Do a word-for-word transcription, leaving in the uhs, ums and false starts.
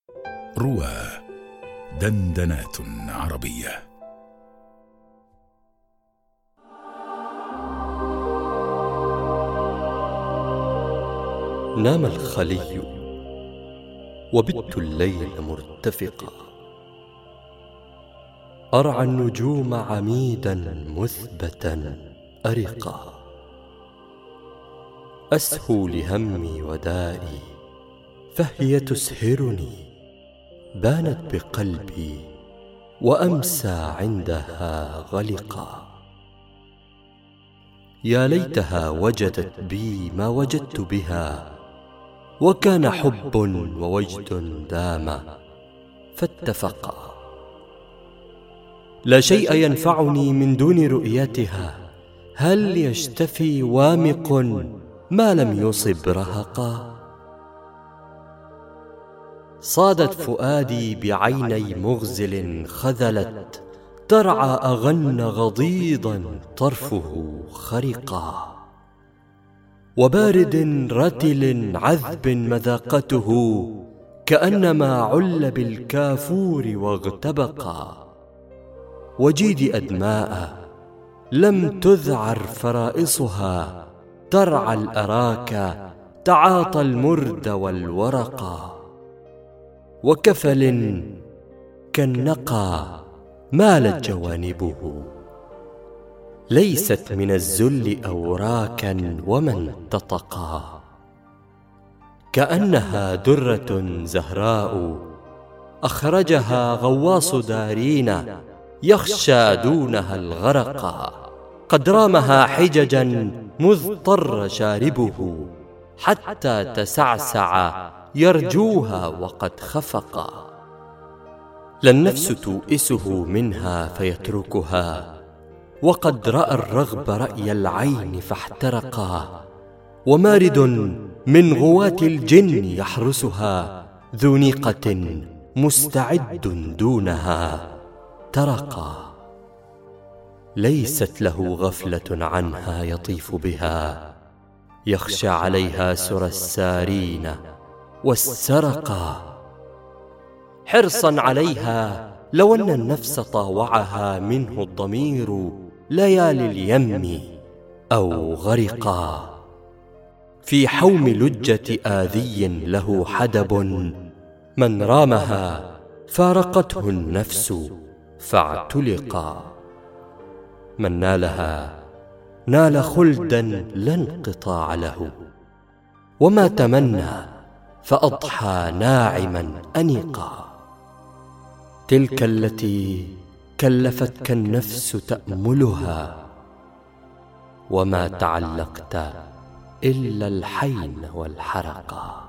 روى دندنات عربية. نام الخلي وبت الليل مرتفقا، أرعى النجوم عميدا مثبتا أرقا، أسهو لهمي ودائي فهي تسهرني، بانت بقلبي وأمسى عندها غلقا. يا ليتها وجدت بي ما وجدت بها، وكان حب ووجد دام فاتفقا. لا شيء ينفعني من دون رؤيتها، هل يشتفي وامق ما لم يصب رهقا؟ صادت فؤادي بعيني مغزل خذلت، ترعى أغن غضيضا طرفه خرقا، وبارد رتل عذب مذاقته، كأنما عل بالكافور واغتبقا. وجيد أدماء لم تذعر فرائصها، ترعى الأراك تعاطى المرد والورقا، وكفل كالنقى مالت جوانبه، ليست من الذل أوراكا ومن تطقا. كأنها درة زهراء أخرجها غواص دارين، يخشى دونها الغرقا. قد رامها حججا مذ طر شاربه، حتى تسعسع يرجوها وقد خفقا. لا النفس تؤسه منها فيتركها، وقد رأى الرغب رأي العين فاحترقا. ومارد من غواة الجن يحرسها، ذو نيقة مستعد دونها ترقا. ليست له غفلة عنها يطيف بها، يخشى عليها سرى السارين والسرقا. حرصا عليها لو أن النفس طاوعها منه الضمير ليالي اليم أو غرقا. في حوم لجة آذي له حدب، من رامها فارقته النفس فاعتلقا. من نالها نال خلدا لا انقطاع له، وما تمنى فأضحى ناعما أنقا. تلك التي كلفتك النفس تأملها، وما تعلقت إلا الحين والحرقا.